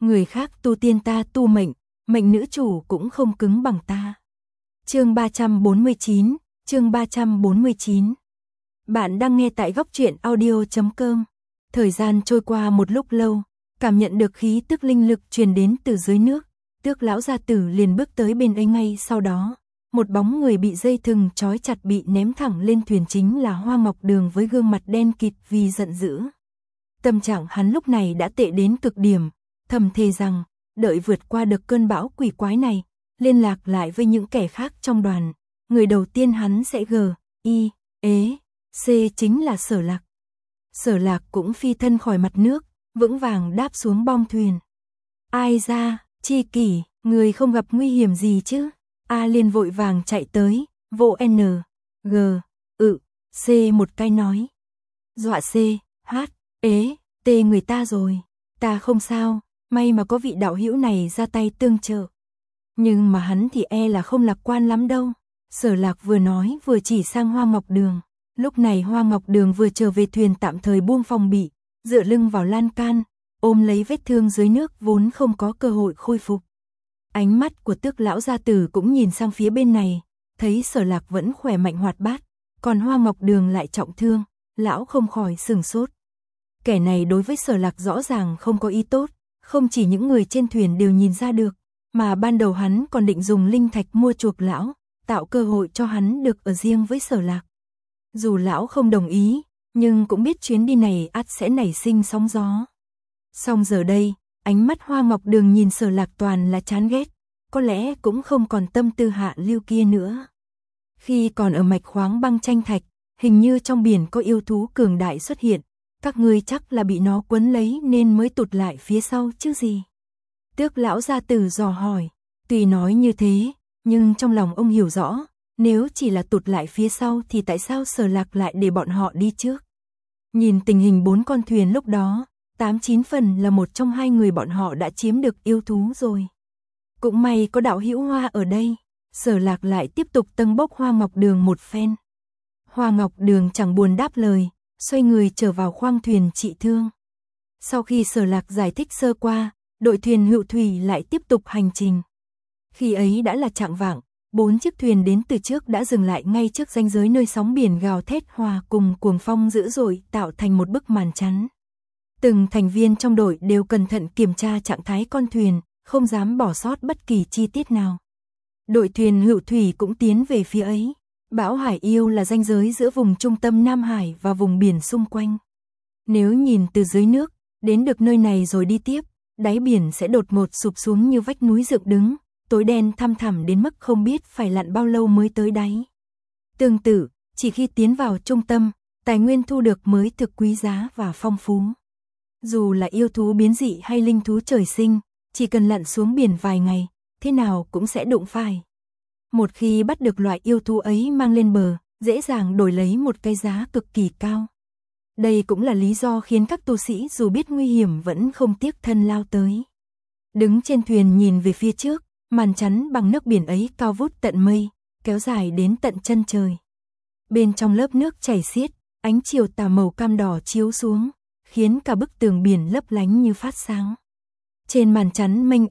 người khác tu tiên ta tu mệnh, mệnh nữ chủ cũng không cứng bằng ta. Chương 349, chương 349. Bạn đang nghe tại góc truyện audio.com. Thời gian trôi qua một lúc lâu, cảm nhận được khí tức linh lực truyền đến từ dưới nước, Tước lão gia tử liền bước tới bên ấy ngay sau đó. Một bóng người bị dây thừng trói chặt bị ném thẳng lên thuyền chính là Hoa Ngọc Đường với gương mặt đen kịt vì giận dữ. Tâm trạng hắn lúc này đã tệ đến cực điểm, thầm thề rằng, đợi vượt qua được cơn bão quỷ quái này, liên lạc lại với những kẻ khác trong đoàn, người đầu tiên hắn sẽ C chính là Sở Lạc. Sở Lạc cũng phi thân khỏi mặt nước, vững vàng đáp xuống bong thuyền. Ai ra, Chi Kỷ, người không gặp nguy hiểm gì chứ? A Liên vội vàng chạy tới, vỗ C một cái nói. Dọa T người ta rồi, ta không sao, may mà có vị đạo hữu này ra tay tương trợ. Nhưng mà hắn thì là không lạc quan lắm đâu. Sở Lạc vừa nói vừa chỉ sang Hoa Ngọc Đường. Lúc này Hoa Ngọc Đường vừa trở về thuyền tạm thời buông phòng bị, dựa lưng vào lan can, ôm lấy vết thương dưới nước vốn không có cơ hội khôi phục. Ánh mắt của Tước lão gia tử cũng nhìn sang phía bên này, thấy Sở Lạc vẫn khỏe mạnh hoạt bát, còn Hoa Ngọc Đường lại trọng thương, lão không khỏi sửng sốt. Kẻ này đối với Sở Lạc rõ ràng không có ý tốt, không chỉ những người trên thuyền đều nhìn ra được, mà ban đầu hắn còn định dùng linh thạch mua chuộc lão, tạo cơ hội cho hắn được ở riêng với Sở Lạc. Dù lão không đồng ý, nhưng cũng biết chuyến đi này ắt sẽ nảy sinh sóng gió. Song giờ đây, ánh mắt Hoa Ngọc Đường nhìn Sở Lạc toàn là chán ghét, có lẽ cũng không còn tâm tư hạ lưu kia nữa. Khi còn ở mạch khoáng băng tranh thạch, hình như trong biển có yêu thú cường đại xuất hiện, các ngươi chắc là bị nó quấn lấy nên mới tụt lại phía sau chứ gì. Tước lão gia tử dò hỏi, tuy nói như thế, nhưng trong lòng ông hiểu rõ, nếu chỉ là tụt lại phía sau thì tại sao Sở Lạc lại để bọn họ đi trước. Nhìn tình hình 4 con thuyền lúc đó, 8-9 phần là một trong 2 người bọn họ đã chiếm được yêu thú rồi. Cũng may có đạo hữu Hoa ở đây, Sở Lạc lại tiếp tục tâng bốc Hoa Ngọc Đường một phen. Hoa Ngọc Đường chẳng buồn đáp lời, xoay người trở vào khoang thuyền trị thương. Sau khi Sở Lạc giải thích sơ qua, đội thuyền Hựu Thủy lại tiếp tục hành trình. Khi ấy đã là chạng vạng, 4 chiếc thuyền đến từ trước đã dừng lại ngay trước ranh giới nơi sóng biển gào thét hòa cùng cuồng phong dữ dội tạo thành một bức màn chắn. Từng thành viên trong đội đều cẩn thận kiểm tra trạng thái con thuyền, không dám bỏ sót bất kỳ chi tiết nào. Đội thuyền Hựu Thủy cũng tiến về phía ấy. Bão Hải Yêu là ranh giới giữa vùng trung tâm Nam Hải và vùng biển xung quanh. Nếu nhìn từ dưới nước, đến được nơi này rồi đi tiếp, đáy biển sẽ đột ngột sụp xuống như vách núi dựng đứng, tối đen thăm thẳm đến mức không biết phải lặn bao lâu mới tới đáy. Tương tự, chỉ khi tiến vào trung tâm, tài nguyên thu được mới thực quý giá và phong phú. Dù là yêu thú biến dị hay linh thú trời sinh, chỉ cần lặn xuống biển vài ngày, thế nào cũng sẽ đụng phải. Một khi bắt được loại yêu thú ấy mang lên bờ, dễ dàng đổi lấy một cái giá cực kỳ cao. Đây cũng là lý do khiến các tu sĩ dù biết nguy hiểm vẫn không tiếc thân lao tới. Đứng trên thuyền nhìn về phía trước, màn chắn bằng nước biển ấy cao vút tận mây, kéo dài đến tận chân trời. Bên trong lớp nước chảy xiết, ánh chiều tà màu cam đỏ chiếu xuống, khiến cả bức tường biển lấp lánh như phát sáng. Trên màn chắn mênh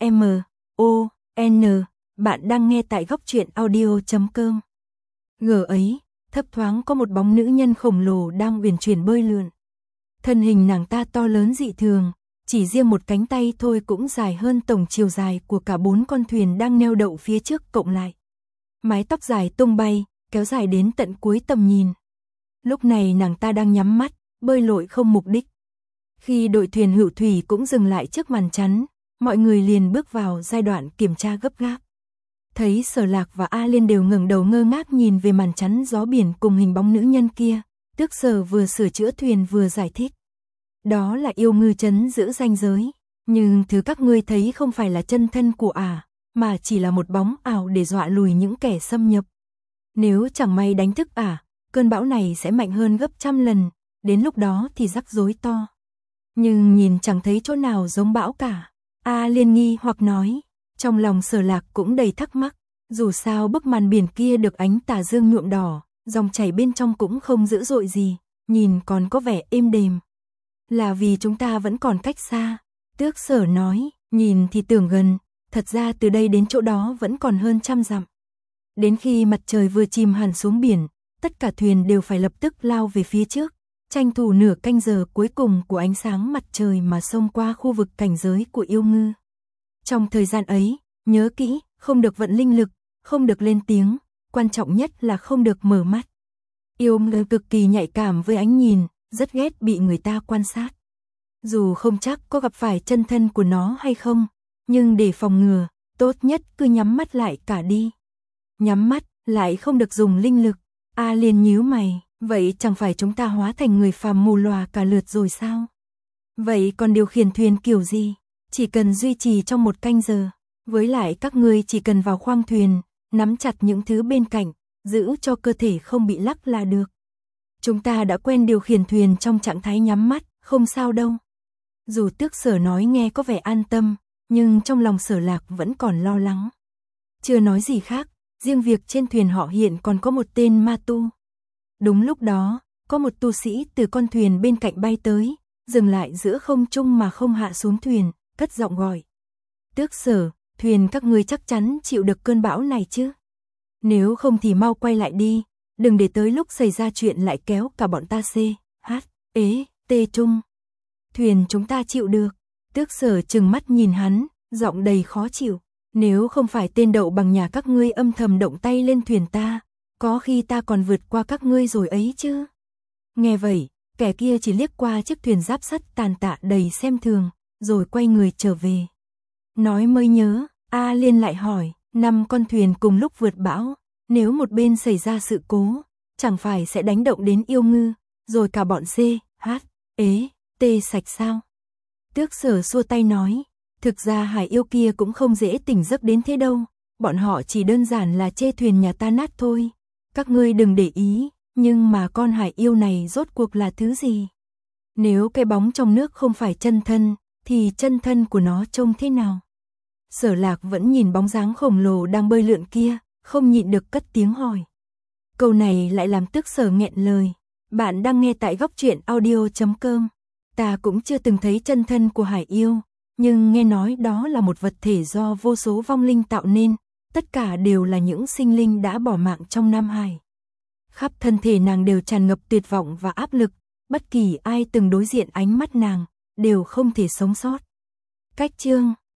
MON, bạn đang nghe tại góc truyện audio.com. Gờ ấy, thấp thoáng có một bóng nữ nhân khổng lồ đang uyển chuyển bơi lượn. Thân hình nàng ta to lớn dị thường, chỉ riêng một cánh tay thôi cũng dài hơn tổng chiều dài của cả 4 con thuyền đang neo đậu phía trước cộng lại. Mái tóc dài tung bay, kéo dài đến tận cuối tầm nhìn. Lúc này nàng ta đang nhắm mắt, bơi lội không mục đích. Khi đội thuyền Hựu Thủy cũng dừng lại trước màn chắn, mọi người liền bước vào giai đoạn kiểm tra gấp gáp. Thấy Sở Lạc và A Liên đều ngẩng đầu ngơ ngác nhìn về màn chắn gió biển cùng hình bóng nữ nhân kia, Tước Sở vừa sửa chữa thuyền vừa giải thích. Đó là yêu ngư trấn giữ ranh giới, nhưng thứ các ngươi thấy không phải là chân thân của mà chỉ là một bóng ảo để dọa lùi những kẻ xâm nhập. Nếu chẳng may đánh thức cơn bão này sẽ mạnh hơn gấp 100 lần, đến lúc đó thì rắc rối to. Nhưng nhìn chẳng thấy chỗ nào giống bão cả. A Liên nghi hoặc nói, trong lòng Sở Lạc cũng đầy thắc mắc, dù sao bức màn biển kia được ánh tà dương nhuộm đỏ, dòng chảy bên trong cũng không dữ dội gì, nhìn còn có vẻ êm đềm. Là vì chúng ta vẫn còn cách xa, Tước Sở nói, Nhìn thì tưởng gần, thật ra từ đây đến chỗ đó vẫn còn hơn 100 dặm. Đến khi mặt trời vừa chìm hẳn xuống biển, tất cả thuyền đều phải lập tức lao về phía trước, tranh thủ nửa canh giờ cuối cùng của ánh sáng mặt trời mà xông qua khu vực cảnh giới của yêu ngư. Trong thời gian ấy, nhớ kỹ, không được vận linh lực, không được lên tiếng, quan trọng nhất là không được mở mắt. Yêu ngư cực kỳ nhạy cảm với ánh nhìn, rất ghét bị người ta quan sát. Dù không chắc có gặp phải chân thân của nó hay không, nhưng để phòng ngừa, tốt nhất cứ nhắm mắt lại cả đi. Nhắm mắt, lại không được dùng linh lực. A Liên nhíu mày, vậy chẳng phải chúng ta hóa thành người phàm mù lòa cả lượt rồi sao? Vậy còn điều khiển thuyền kiểu gì? Chỉ cần duy trì trong 1 canh giờ. Với lại các ngươi chỉ cần vào khoang thuyền, nắm chặt những thứ bên cạnh, giữ cho cơ thể không bị lắc là được. Chúng ta đã quen điều khiển thuyền trong trạng thái nhắm mắt, không sao đâu. Dù Tước Sở nói nghe có vẻ an tâm, nhưng trong lòng Sở Lạc vẫn còn lo lắng. Chưa nói gì khác, riêng việc trên thuyền họ hiện còn có một tên ma tu. Đúng lúc đó, có một tu sĩ từ con thuyền bên cạnh bay tới, dừng lại giữa không trung mà không hạ xuống thuyền, cất giọng gọi. Tước Sở, thuyền các ngươi chắc chắn chịu được cơn bão này chứ? Nếu không thì mau quay lại đi, đừng để tới lúc xảy ra chuyện lại kéo cả bọn ta tê chung. Thuyền chúng ta chịu được. Tước Sở trừng mắt nhìn hắn, giọng đầy khó chịu. Nếu không phải tên đậu bằng nhà các ngươi âm thầm động tay lên thuyền ta, có khi ta còn vượt qua các ngươi rồi ấy chứ. Nghe vậy, kẻ kia chỉ liếc qua chiếc thuyền giáp sắt tàn tạ đầy xem thường, rồi quay người trở về. Nói mới nhớ, A Liên lại hỏi, 5 con thuyền cùng lúc vượt bão, nếu một bên xảy ra sự cố, chẳng phải sẽ đánh động đến yêu ngư, rồi cả bọn tê sạch sao? Tước Sở xua tay nói, thực ra hải yêu kia cũng không dễ tỉnh giấc đến thế đâu, bọn họ chỉ đơn giản là chê thuyền nhà ta nát thôi. Các ngươi đừng để ý, nhưng mà con hải yêu này rốt cuộc là thứ gì? Nếu cái bóng trong nước không phải chân thân, thì chân thân của nó trông thế nào? Sở Lạc vẫn nhìn bóng dáng khổng lồ đang bơi lượn kia, không nhịn được cất tiếng hỏi. Câu này lại làm Tước Sở nghẹn lời. Bạn đang nghe tại Góc Truyện Audio.com. Ta cũng chưa từng thấy chân thân của hải yêu, nhưng nghe nói đó là một vật thể do vô số vong linh tạo nên, tất cả đều là những sinh linh đã bỏ mạng trong Nam Hải. Khắp thân thể nàng đều tràn ngập tuyệt vọng và áp lực, bất kỳ ai từng đối diện ánh mắt nàng, đều không thể sống sót. Cách chương